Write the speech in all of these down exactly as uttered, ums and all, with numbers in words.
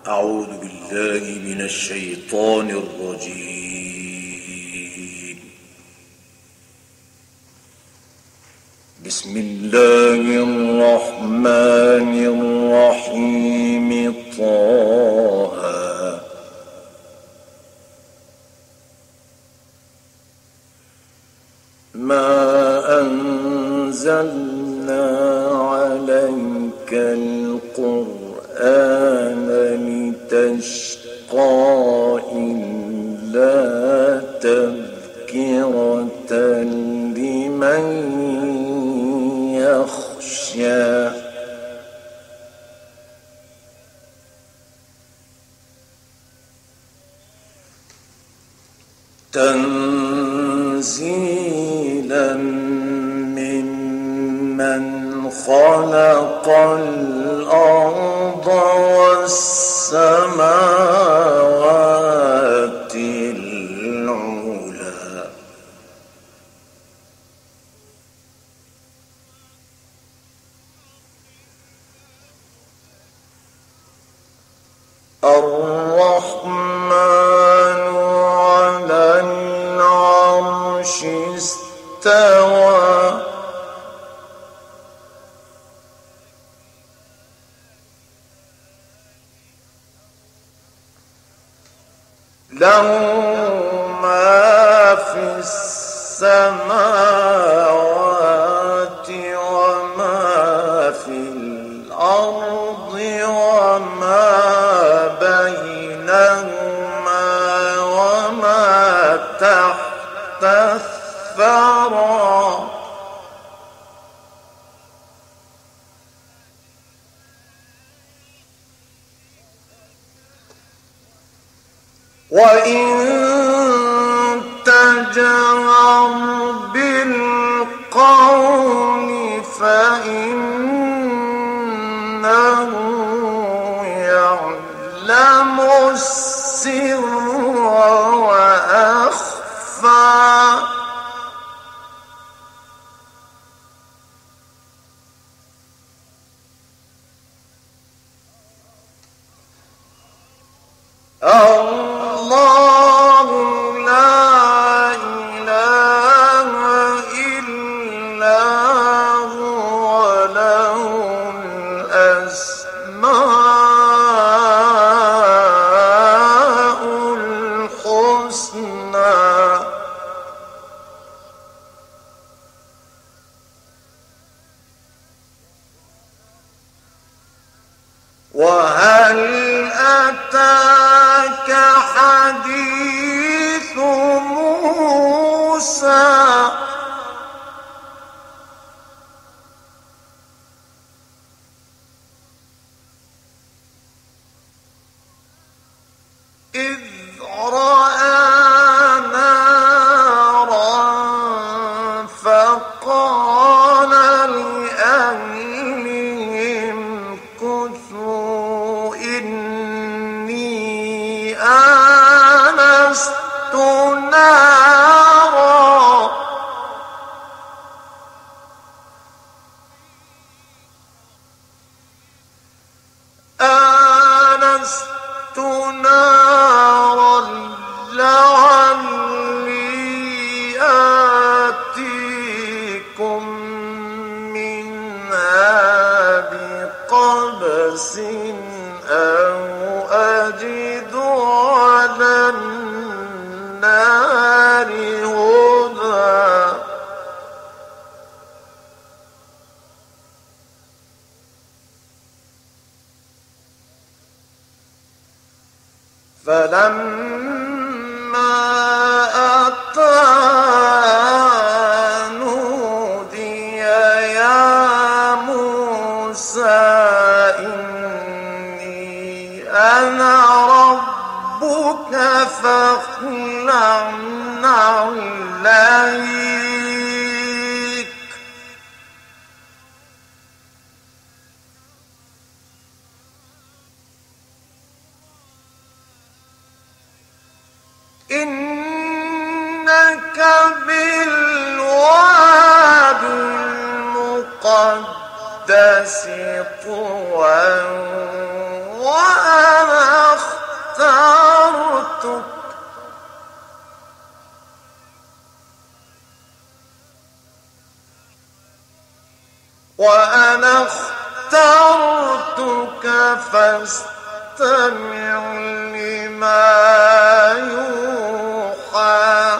أعوذ بالله من الشيطان الرجيم. بسم الله الرحمن الرحيم. طه ما أنزلنا عليك القرآن لتشقى إلا تذكرة لمن يخشى. تنزيلا ممن خلق الأرض والسماوات العلى. الرحمن على العرش استوى. له ما في السماوات وما في الأرض وما بينهما وما تحت الثرى. وإن تجهر بالقول فإنه يعلم السر وأخفى. الله لا إله إلا هو له الأسماء الحسنى. وهل أتاك حديث موسى؟ إذ رأى نارا فقال لأهلهم كثوا إني آنست نارا آنست نارا لعلي آتيكم منها بقبس أو أجد على النار هدى. فلما أتاها نودي يا موسى إني أنا ربك فاخلع نعليك. إنك بالواد المقدس طوى وأنا وأنا اخترتك فاستمع لما يوحى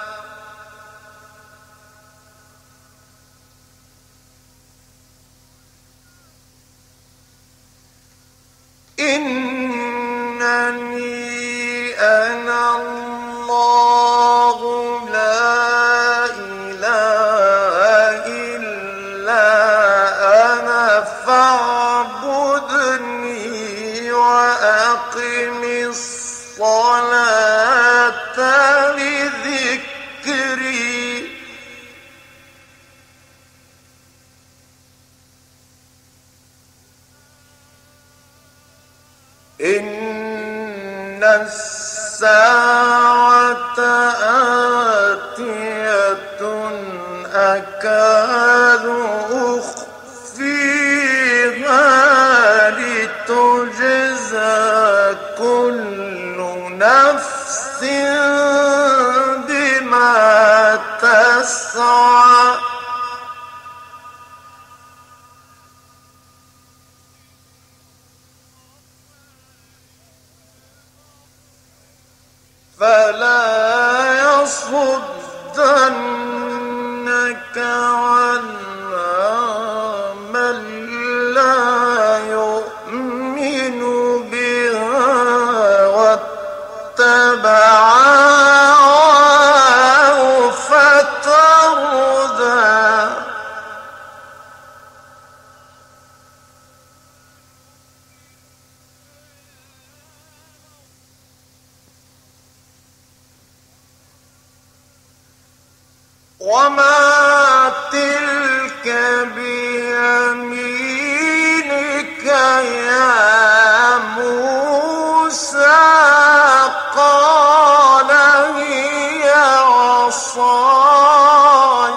إنني أنا الله لا إله إلا أنا فاعبدني وأقم الصلاة لذكري إن الساعة آتية أكاد أخفيها لتجزى كل نفس بما تسعى فلا يصدنك عنها من لا يؤمن بها واتبع هواه فتردى وما تلك بيمينك يا موسى قال هي عصاي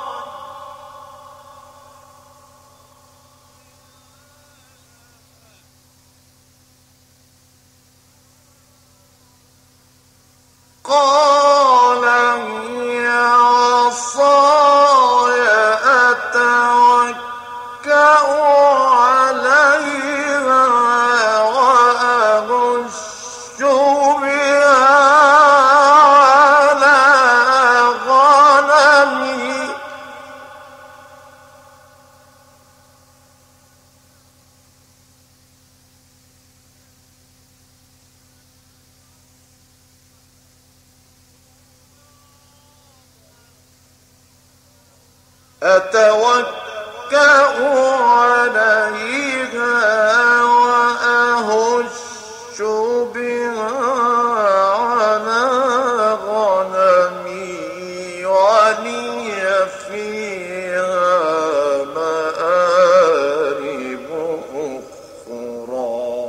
قال هي عصاي أتوكأ عليها وأهش بها على غنمي أتوكأ عليها وأهش بها على غنمي ولي فيها مآرب أخرى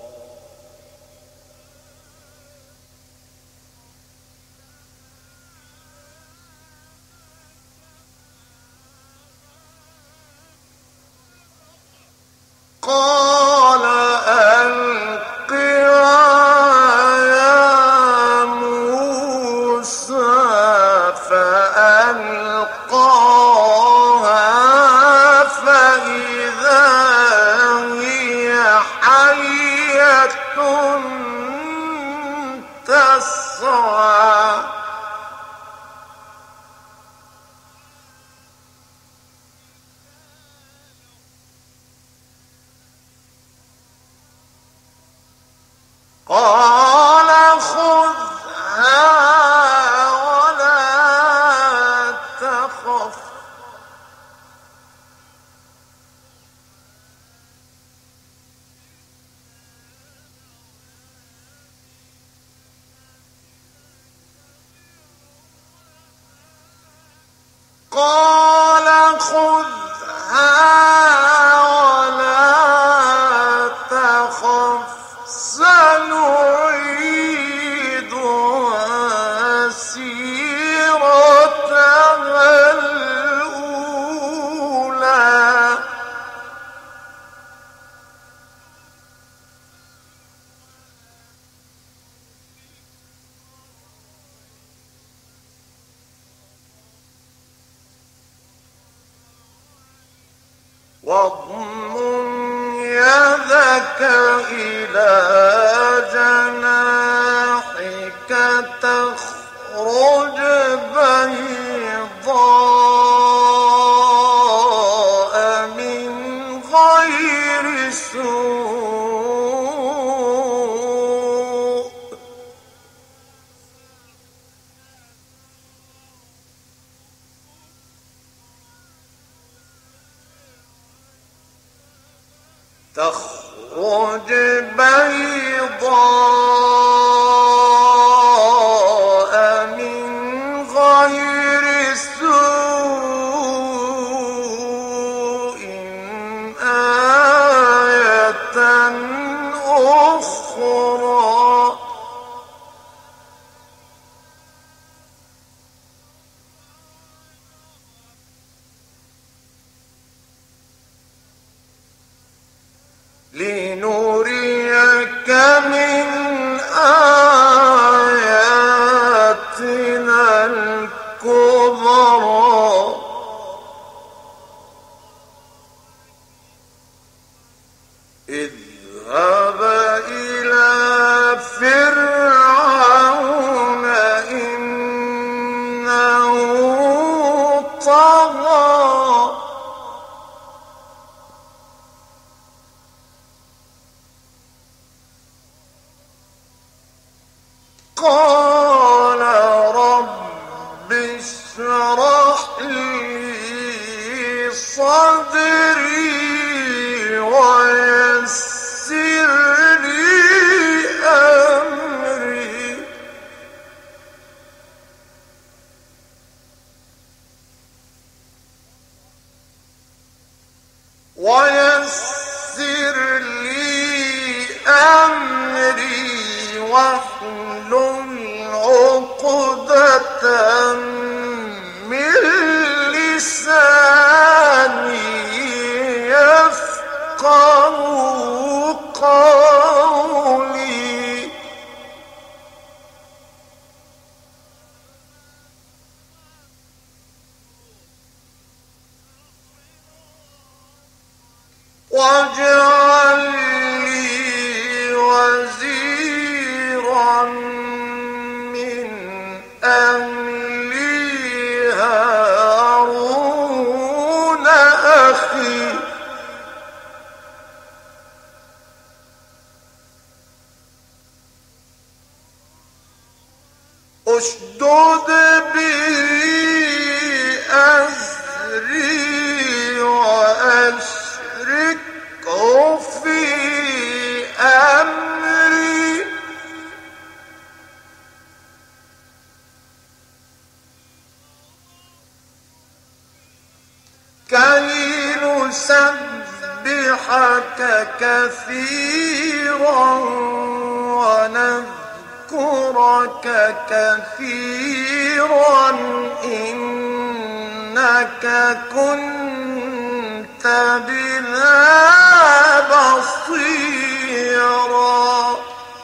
قال ألقها يا موسى فألقاها فإذا هي حية تسعى قال خذها ولا تخف قال خذها ولا تخف سنعيدها سيرتها الأولى واضمم يدك إلى جناحك تخرج بيضاء من غير سوء تخرج بيضاء من غير سوء آية أخرى لنريك من آياتنا الكبرى اذهب إلى فرعون إنه طغى قال رب اشرح لي صدري ويسر لي أمري ويسر لي أمري واحلل عقدة من لساني يفقهوا قولي واجعل لي وزيرا من أهلي هارون أخي اشدد به أزري وأشركه في أمري كي نسبحك كثيرا ونذكرك كثيرا إنك كنت بنا بصيرا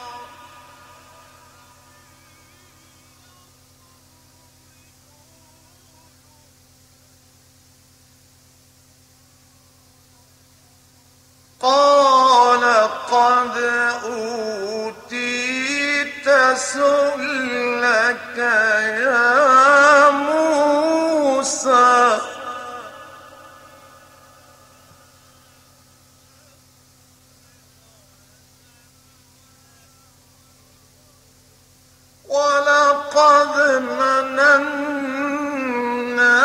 قال قد أوتيت سؤلك يا موسى ولقد مننا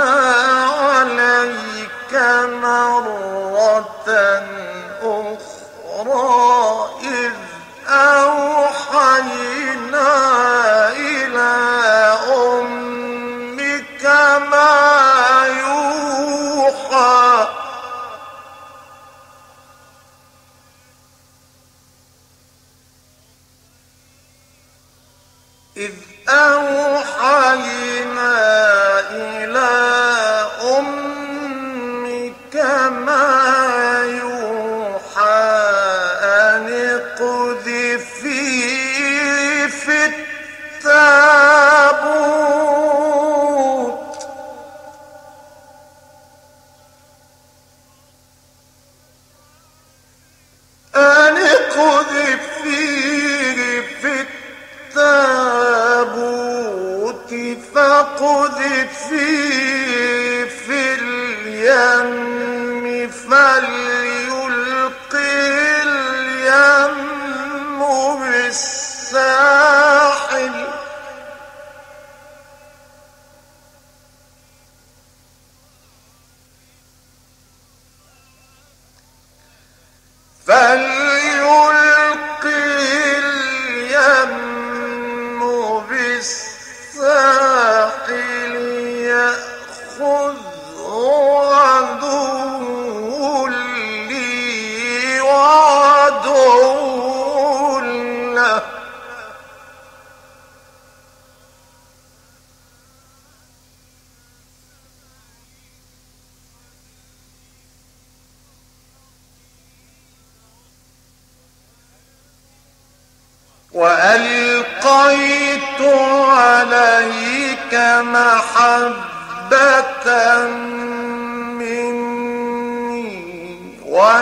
عليك مرة أخرى إذ أوحينا إلى أمك ما يوحى إذ أوحينا إلى أمك ما يوحى أن اقذفيه في التابوت بالساحل فليلقي اليم بالساحل يأخذه عدو لي وعدو له وألقيت عليك محبة مني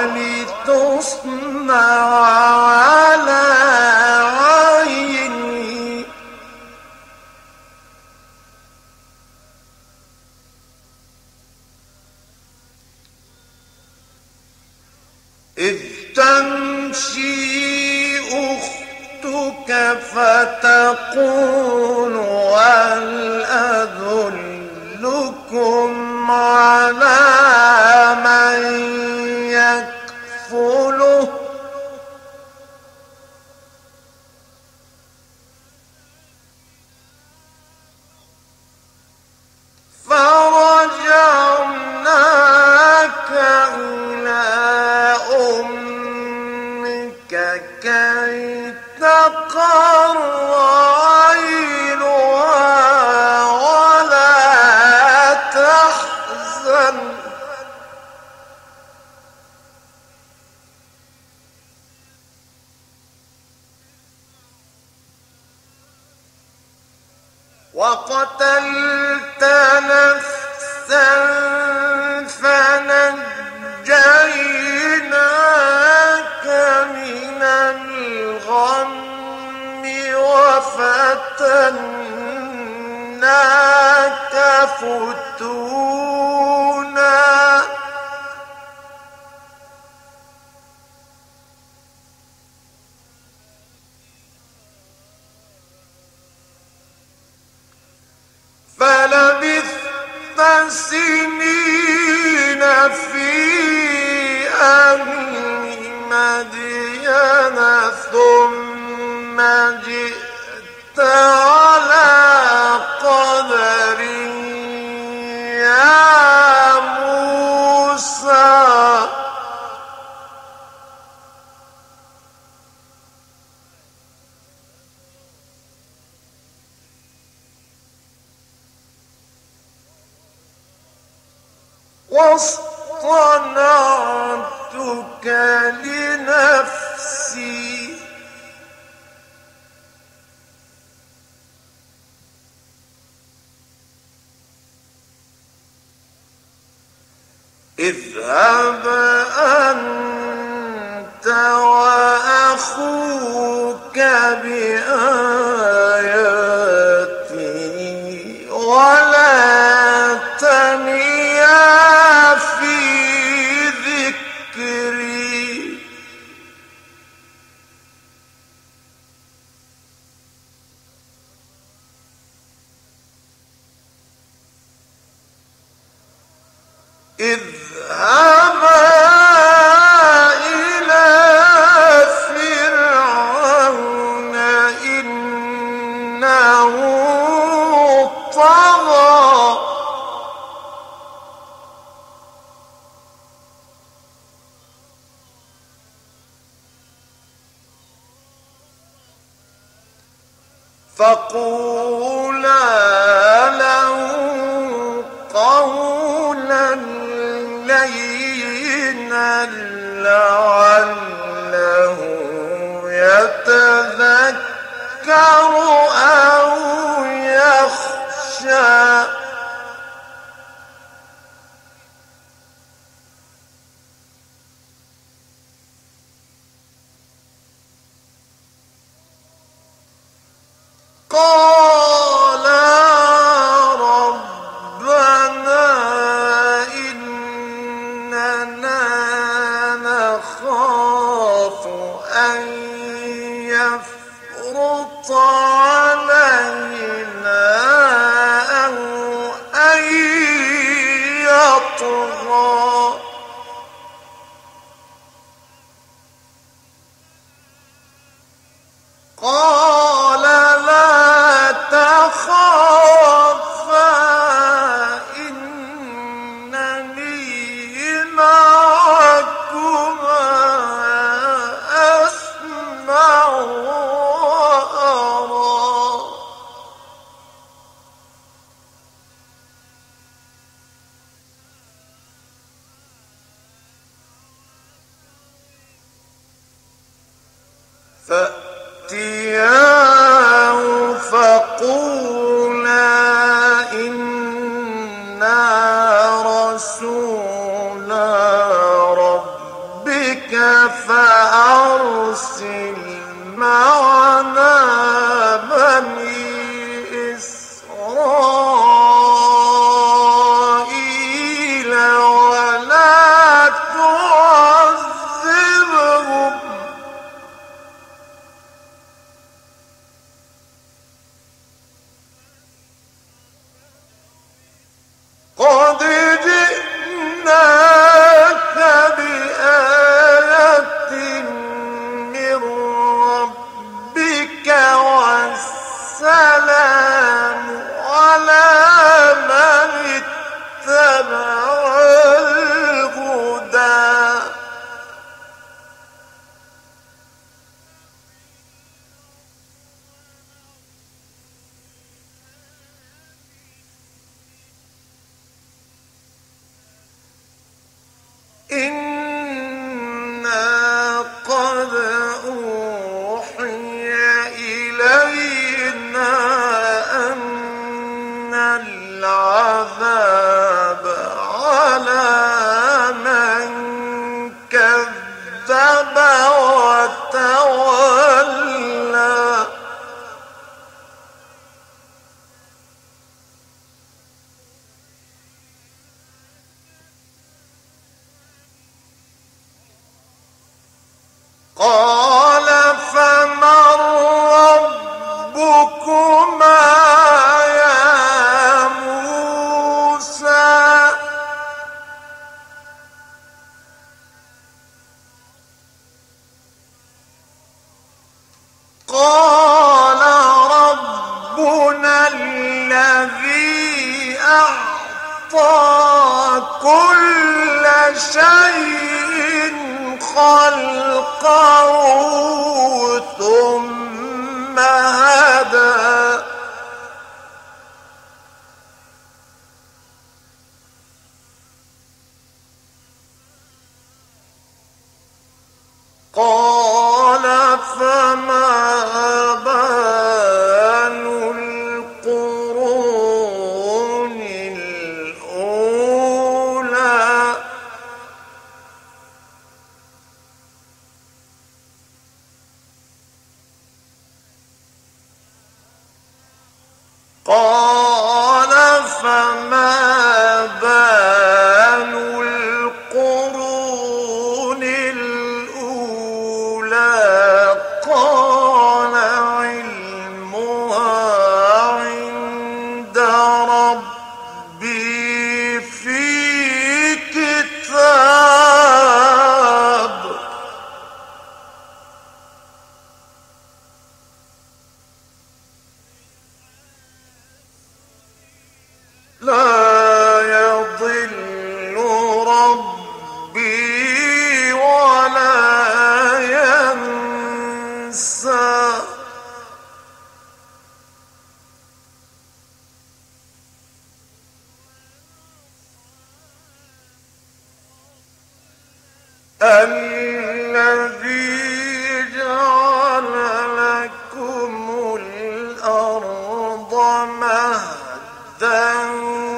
ولتصنع على عيني إذ تمشي أختك فتقول هل أدلكم على من يكفله فرجعناك إلى أمك كي تقر عينها ولا تحزن وقتلت نفسا فنجيناك من الغم وفتناك فتونا فلبثت سنين في أهل مدين ثم جئت على قدر يا موسى واصطنعتك لنفسي اذهب أنت وأخوك بآياتي ولا تنيا في ذكري اذهبا إلى فرعون إنه طغى فقولا له قولا لينا لعله يتذكر أو يخشى قال ربنا إننا نخاف أن يسقط علينا أو أن يطغى قال لا تخافا إنني معكما أسمع وأرى فأتياه فقولا إنا رسولا ربك فأرسل معنا بني إسرائيل ولا تعذبهم قد جئناك بآية من ربك والسلام على من اتبع الهدى إنا قد أوحي إلينا أن العذاب على من كذب وتولى قال فمن ربكما يا موسى قال ربنا الذي أعطى كل شيء خلقه ثم هدى قال فما بال القرون الأولى قال فما بال القرون الأولى قال علمها عند ربي في كتاب لا يضل ربي ولا ينسى الذي جعل لكم الأرض مهدا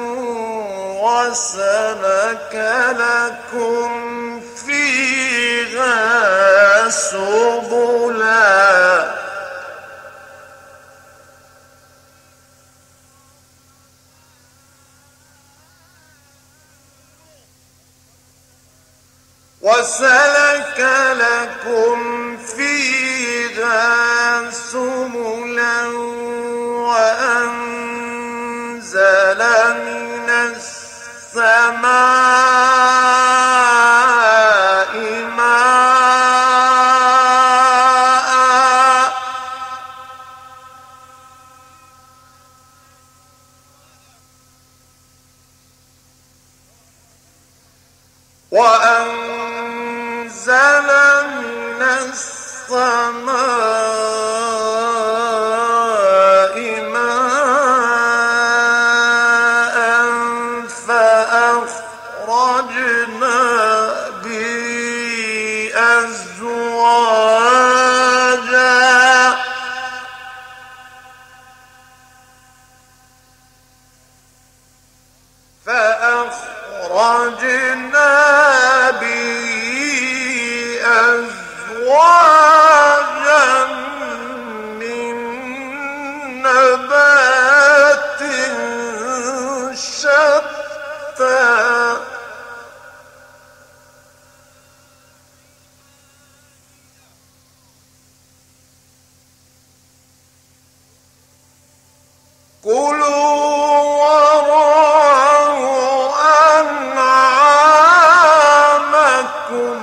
وسلك لكم فيها سبلا وسلك لكم فيها سبلا من السماء ماء وأنزل من السماء ماء فأخرجنا به أزواجا فأخرجنا به أزواجا من نبات شتى كلوا وارعوا أنعامكم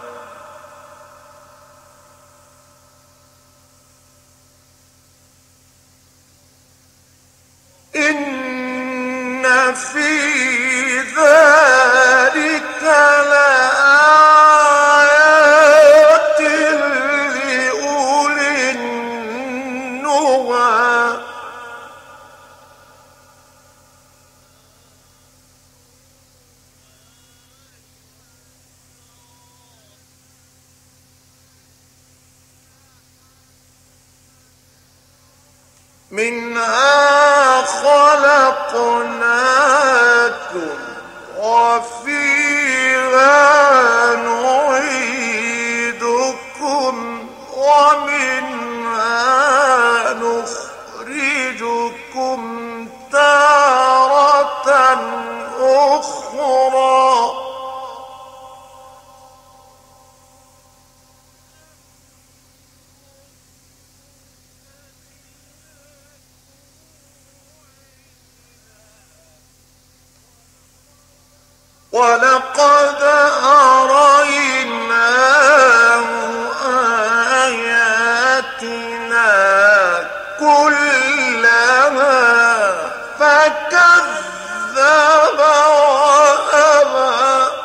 إن في ذلك لآيات لأولي النهى منها خلقناكم وفيها نعيدكم ومنها نخرجكم تارة أخرى ولقد أريناه آياتنا كلها فكذب وأبى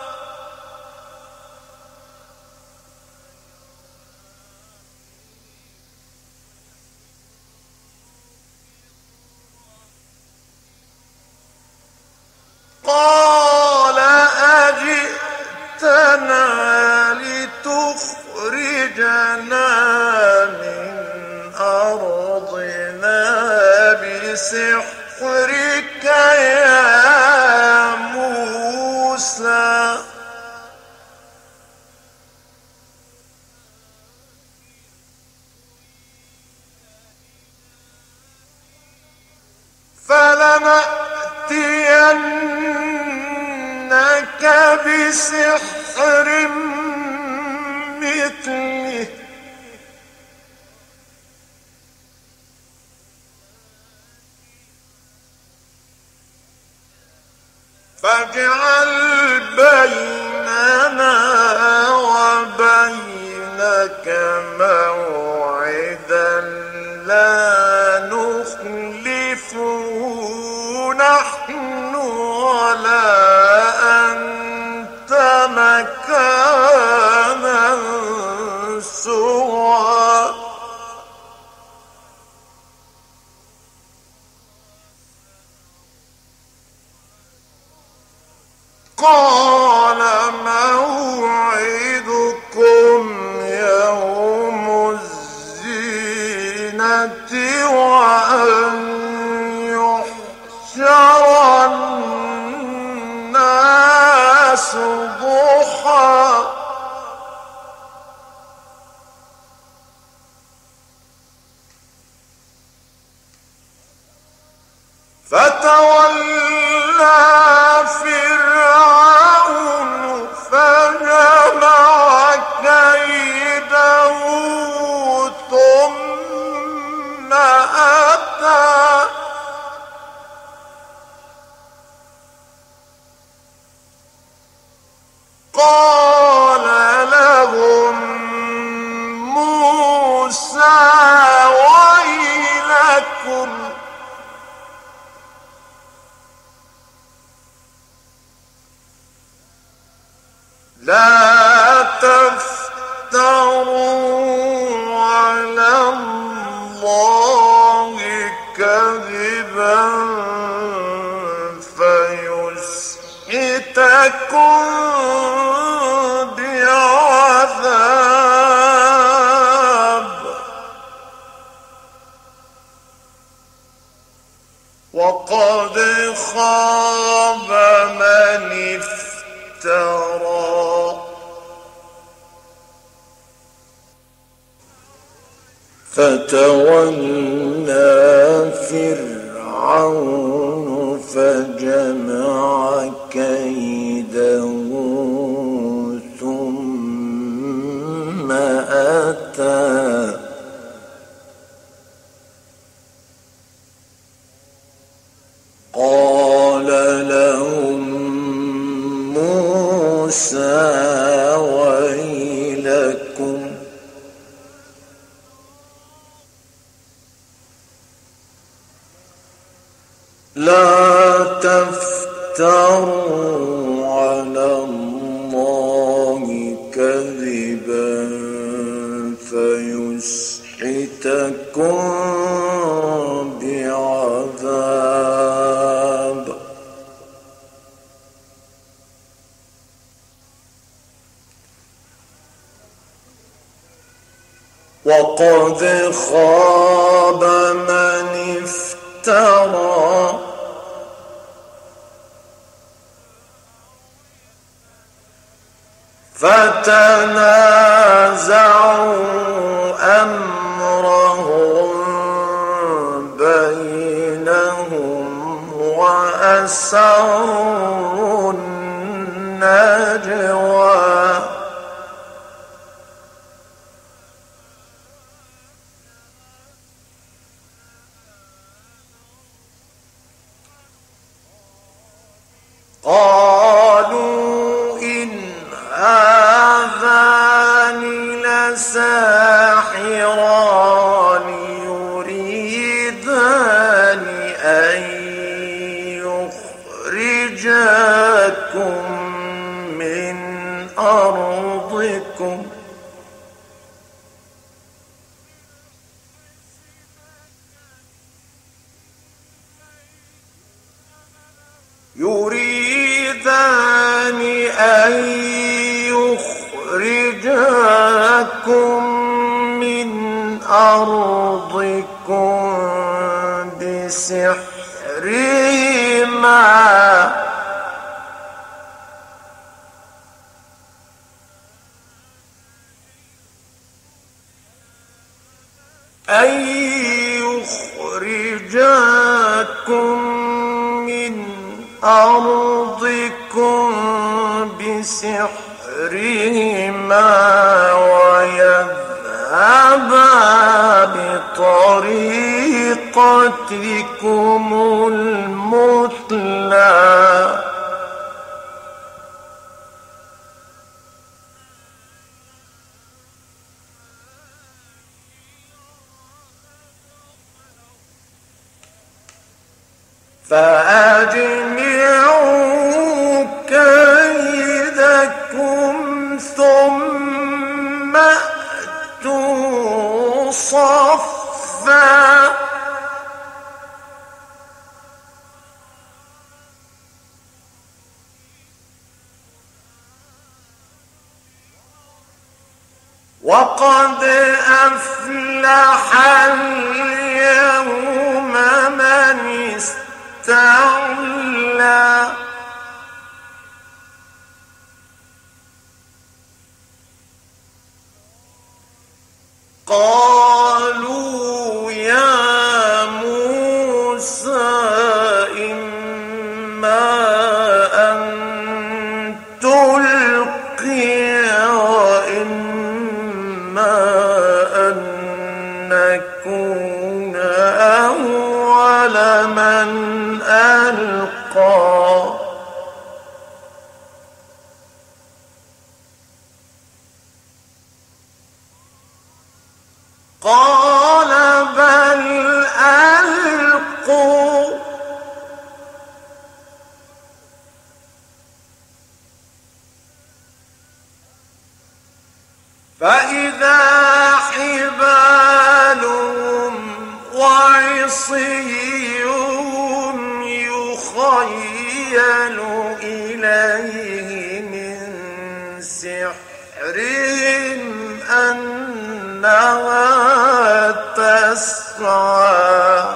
قال أجئتنا لتخرجنا من أرضنا بسحرك يا موسى فلنأتينك بسحر مثله فاجعل بيننا وبينك موعدا لا نخلفه نحن ولا أنت مكانا سوى قال موعدكم يوم الزينة وأن يحشر الناس ضحى فتولى فرعون فجمع كيده ثم أتى شهدكم بعذاب وقد خاب من افترى فتولى فرعون فجمع كيده ثم أتى قال لهم موسى ويلكم لا تفتروا على الله كذبا فيسحتكم بعذاب وقد خاب من افترى فتنازعوا أمرهم بينهم وأسروا النجوى قالوا إن هذان لساحران يريدان أن يخرجاكم من أرضكم يريدان أن يخرجاكم من أرضكم بسحرهما أن يخرجاكم من أرضكم بسحرهما ويذهبا بطريقتكم المثلى فأجمعوا كيدكم ثم أتوا صفا وقد أفلح اليوم من استعلى قالوا يا موسى إما أن تلقي وإما أن نكون أول من ألقى قال بل ألقوا فإذا حبالهم وعصيهم يخيل إليه إنها تسعى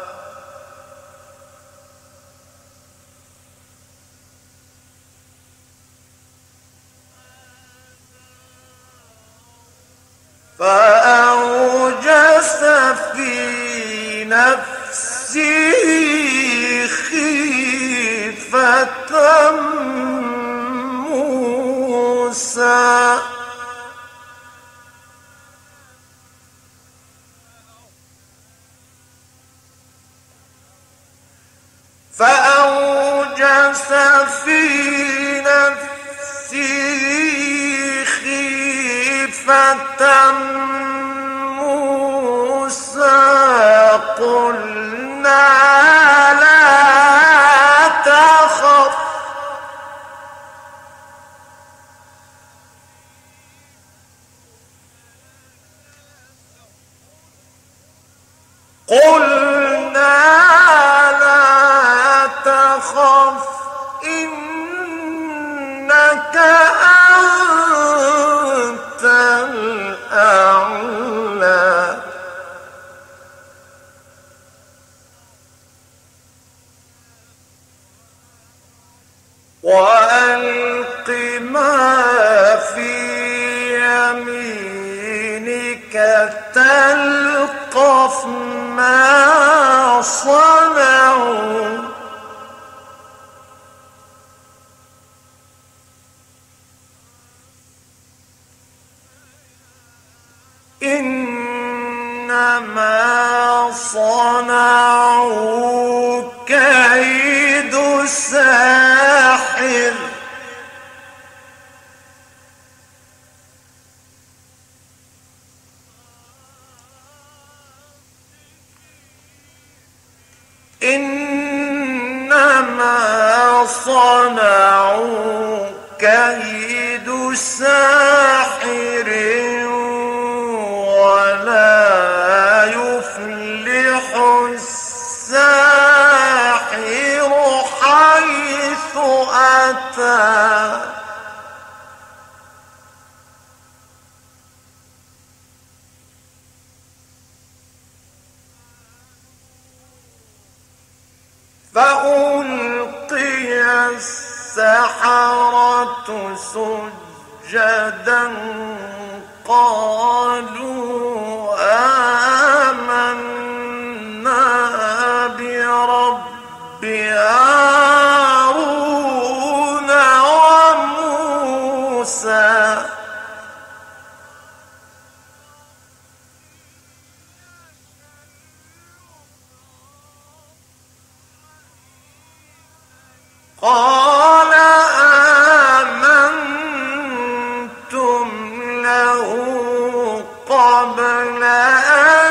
فأوجس في نفسه خيفة موسى فأوجس في نفسه خيفة موسى قلنا لا تخف قلنا لا تخف إنك أنت الأعلى وألق ما في يمينك تلقف ما صنعوا إنما صنعوا كيد ساحر إنما صنعوا كيد ساحر ولا يفلح الساحر حيث أتى فألقي السحرة سجدا قالوا آمنا برب هارون وموسى قال آمنتم له قبل أن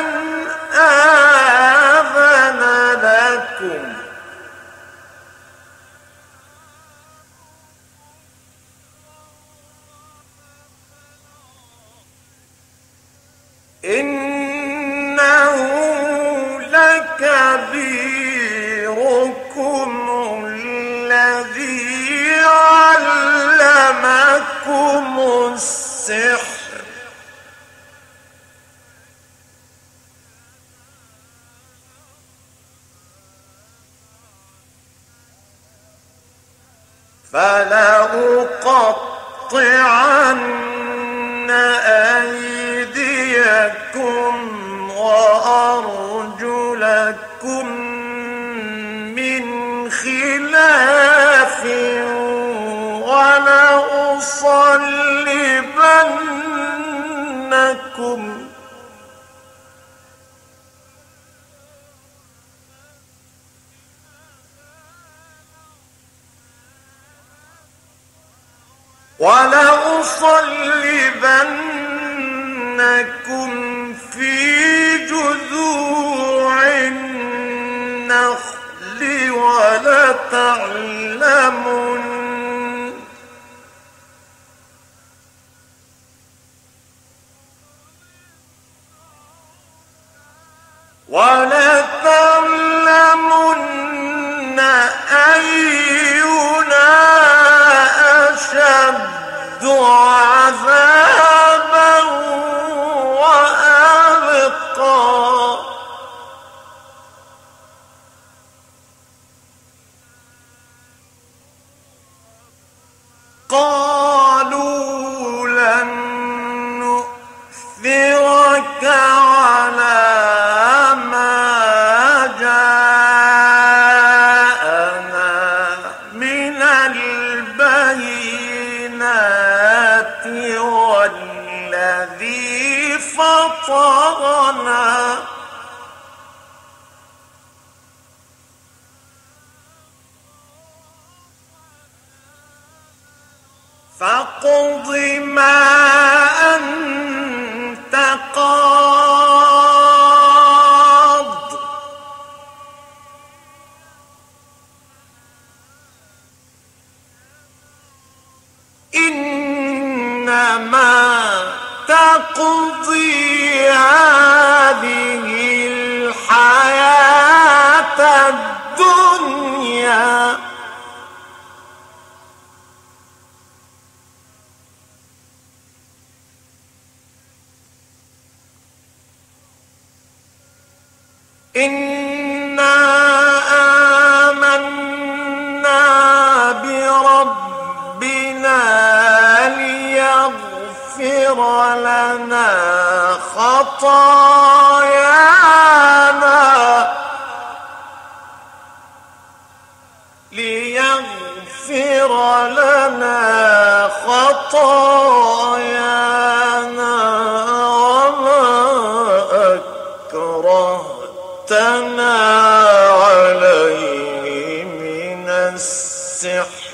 آذن لكم إنه لكبيركم الذي علمكم السحر فلأقطعن أيديكم وأرجلكم من خلاف ولأصلبنكم ولأصلبنكم في جذوع النخل ولتعلمن ولتعلمن أينا أشد عذابا وأبقى قالوا لن نؤثرك على ما جاءنا من البينات والذي فطرنا فاقض ما أنت قاض إنما تقضي هذه الحياة الدنيا إنا آمنا بربنا ليغفر لنا خطايانا ليغفر لنا خطايانا وما أكرهتنا عليه من السحر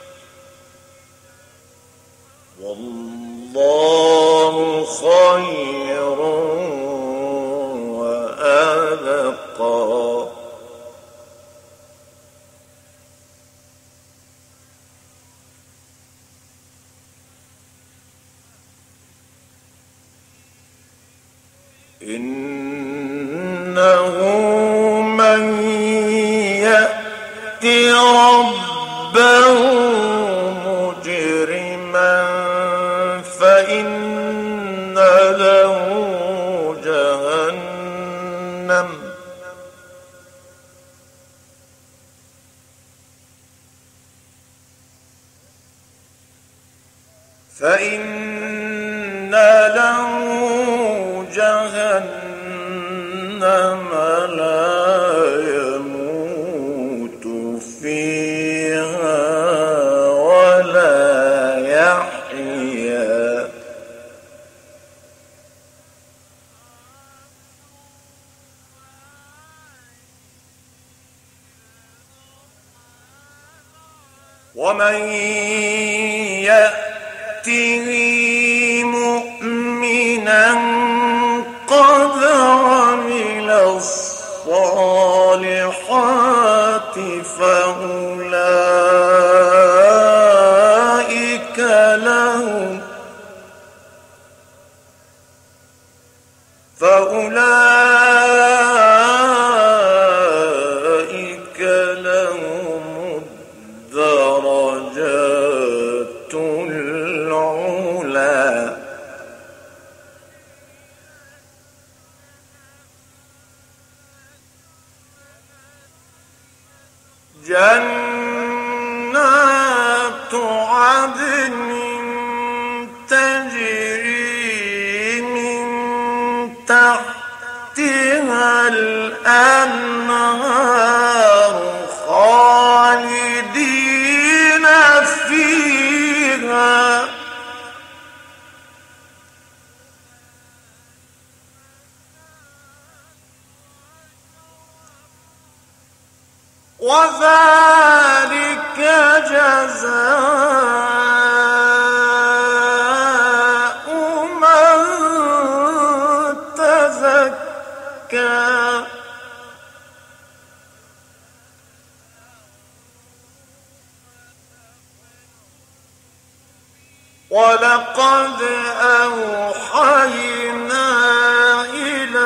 والله خير وأبقى إنه من يأت ربه مجرما فإن له جهنم فإن له جهنم لا يموت فيها ولا يحيا ومن يأته مؤمنا قد عمل الصالحات فأولئك لهم فأولئك لهم الدرجات العلى جنات عدن تجري من تحتها الأنهار خالدين فيها وذلك جزاء من تزكى ولقد أوحينا إلى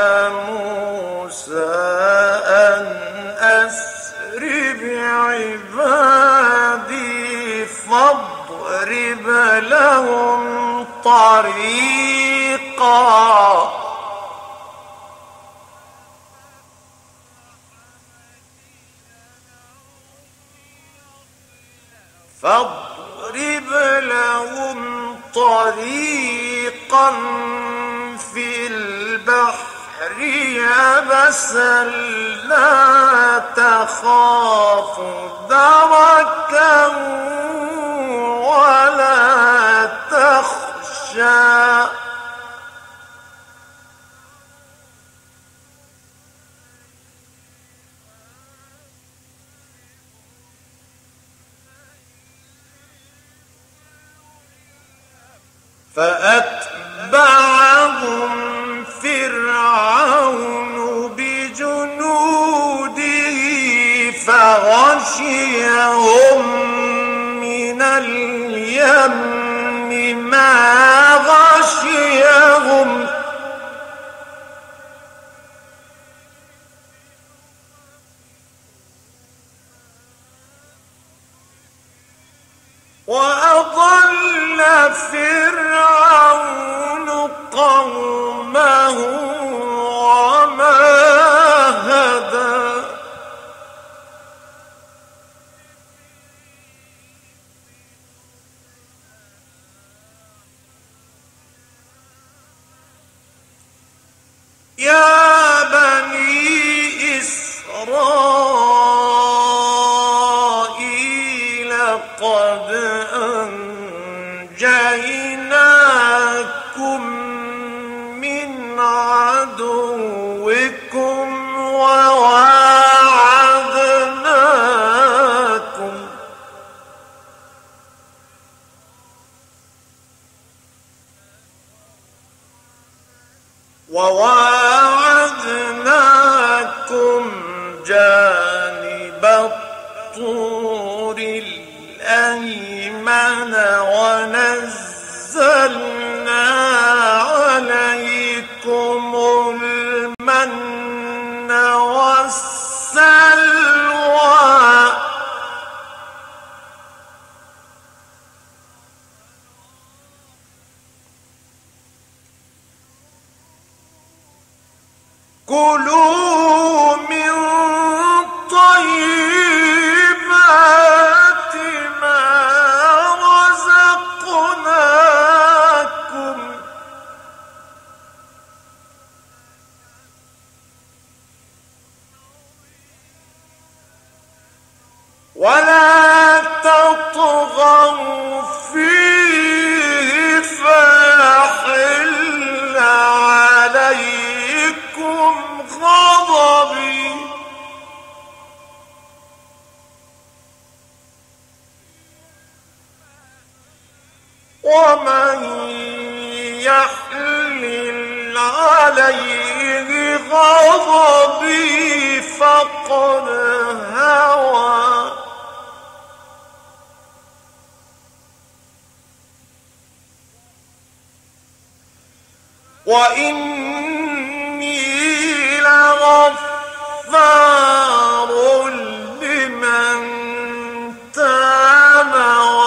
موسى أن أسر بعبادي فاضرب لهم طريقا فاضرب فاضرب لهم طريقا في البحر يبسا لا تخاف دركا ولا تخشى فأتبعهم فرعون بجنوده فغشيهم من اليم ما غشيهم وأضل فرعون قومه وما هدى يا بني إسرائيل قد أنجيناكم من عدوكم وواعدناكم وواعدناكم جانب الطور الأيمن ونزلنا عليكم المن والسلوى كلوا من طيبات ما رزقناكم ولا تطغوا فيه فيحل عليكم غضبي ومن يحلل عليه غضبي فقد هوى وإني لغفار لمن تاب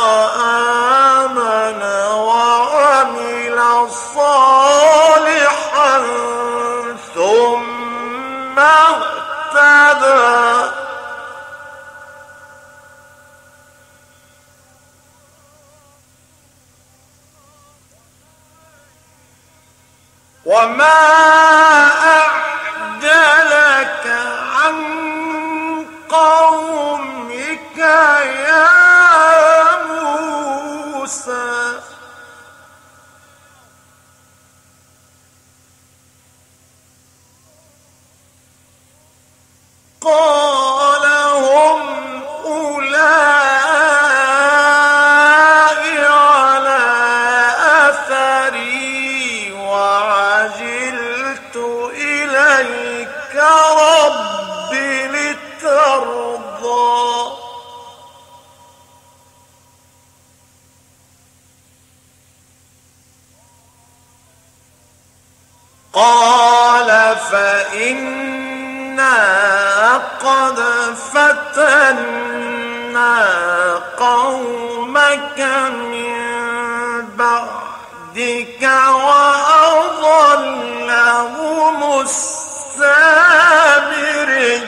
وآمن وعمل صالحا ثم اهتدى وما أعجلك عن قومك يا موسى قال هم أولئك على أثري وعجلت إليك رب لترضى قال فإنا قد فتنا قومك من بعدك وأضلهم السامري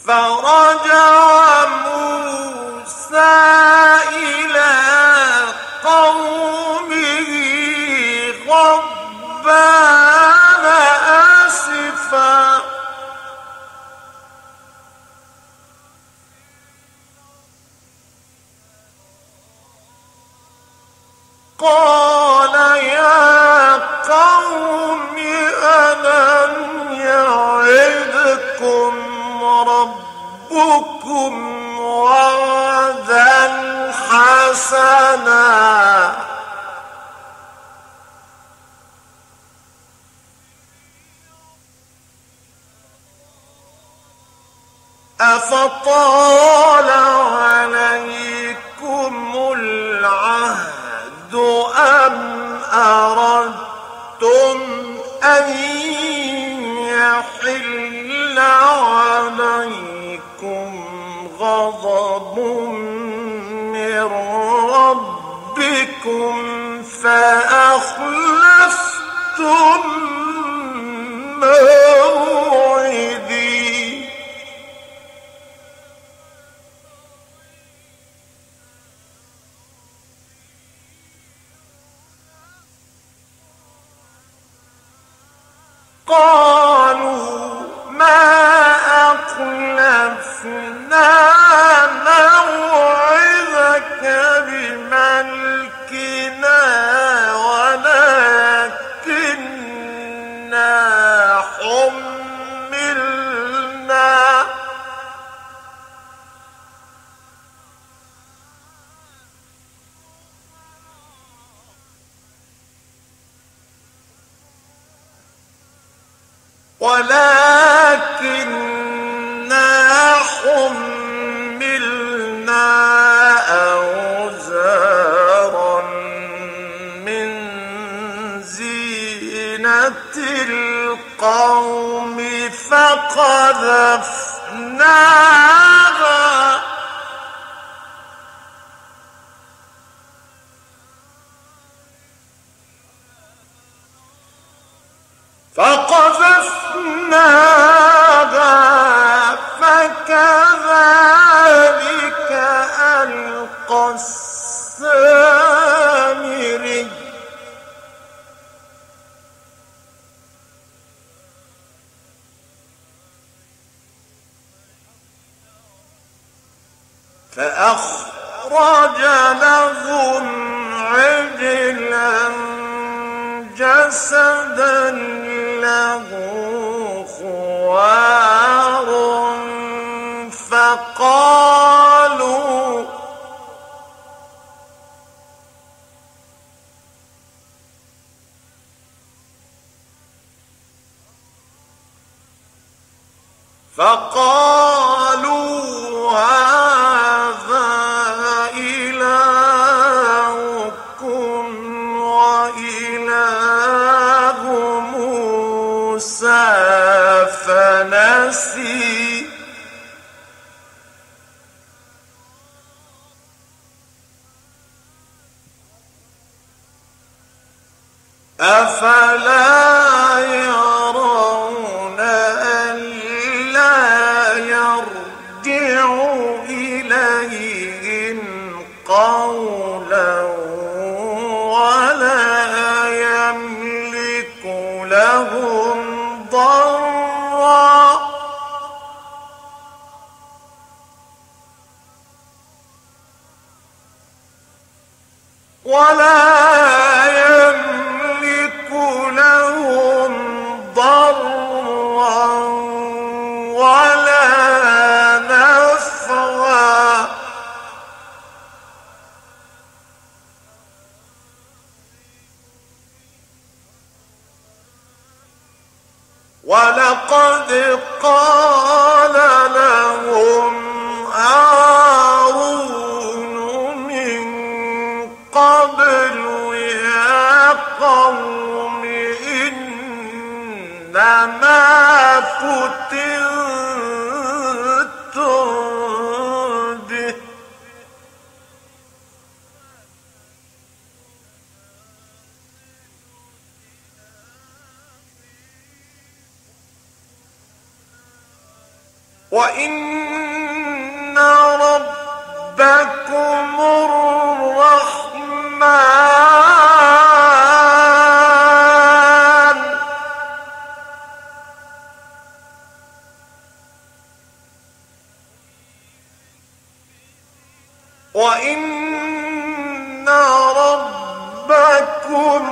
فرجع موسى إلى قومه غضبان آسفا قال يا قوم ألم يعدكم ربكم وعدا حسنا أفطال عليكم العهد أم أردتم أن يحل عليكم غضب من ربكم فأخلفتم موعدي قالوا ما أخلفنا موعدك بملكنا ولكننا حملنا ولكننا حملنا أوزارا من زينة القوم فقذفناها فقذفناها فكذلك ألقى السامري فأخرج لهم عجلا جسدا له خوار فقالوا فقالوا هذا إلهكم وإله موسى فنسي أفلا يرون ألا يرجع إليهم قولا ولا يملك لهم ضرا ولا يملك لهم ضرا ولا نفعا ولقد قال لهم هارون من قبل يا قوم إنما فتنتم به وإن ربكم الرحمن وإن ربكم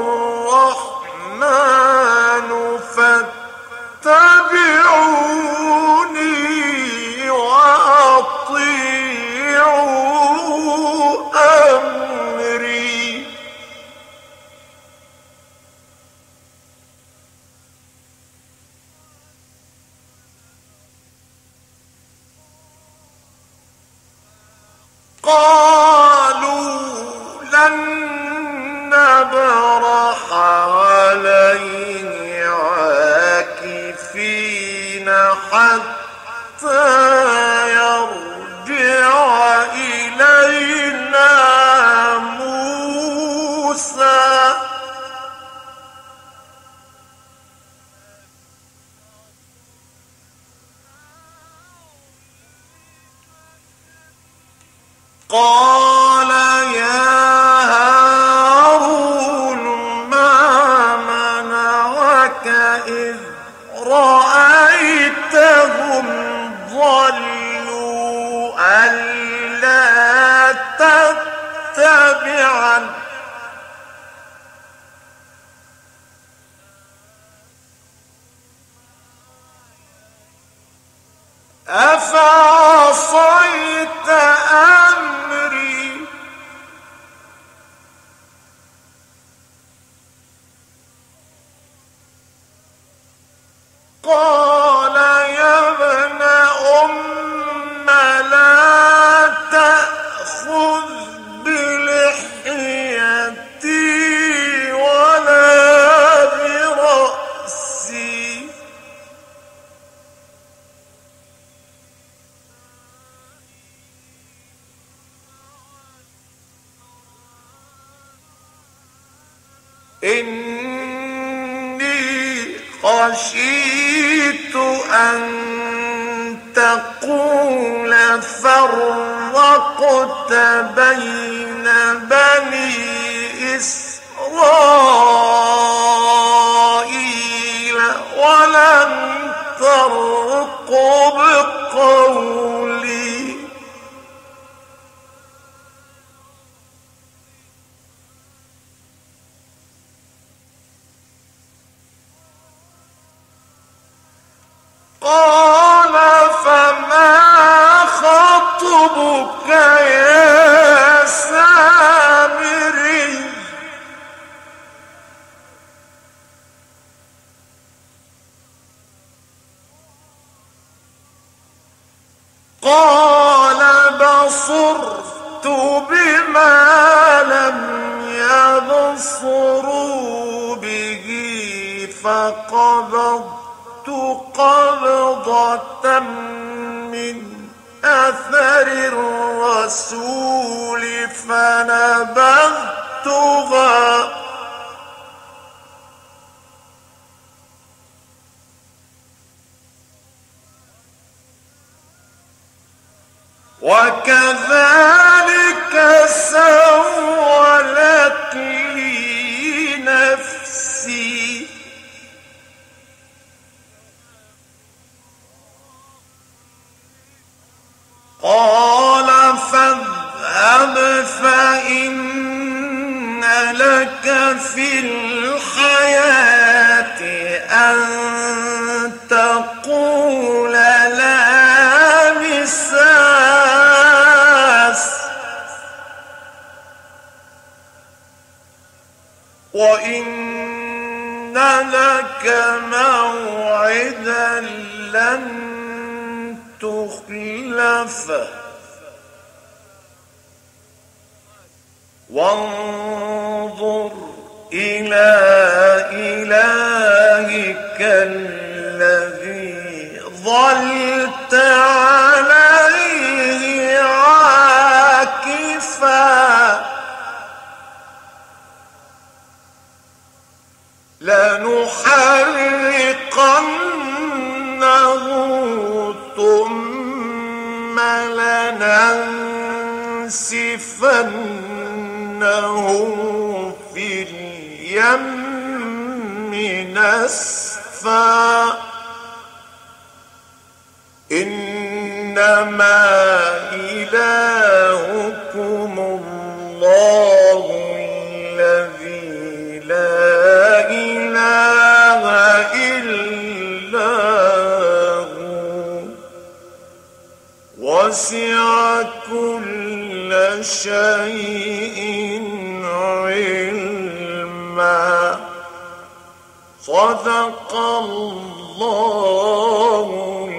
الرحمن فاتبعوني وأطيعوا أمري. قالوا لن نبرح عليه عاكفين حتى يرجع إلينا موسى. قال يا هارون ما منعك إذ رأيتهم ضلوا ألا تتبعن أفعصيت أمري. قال يا ابن أم لا تأخذ بلحيتي ولا برأسي إني خشيت أن تقول فرقت بين بني إسرائيل ولم ترقب قولي. قال فما خطبك يا سامري. قال بصرت بما لم يبصروا به فقبضت قبضة من أثر الرسول فنبذتها وكذلك سولت لي نفسي. قال فاذهب فإن لك في الحياة أن تقول لا مساس وإن لك موعدا لن تخلفه وانظر إلى إلهك الذي ظلت عليه عاكفا لنحرقنه لننسفنه في اليم نسفا إنما إلهكم الله الذي لا إله إلا هو وسع كل شيء علما صدق الله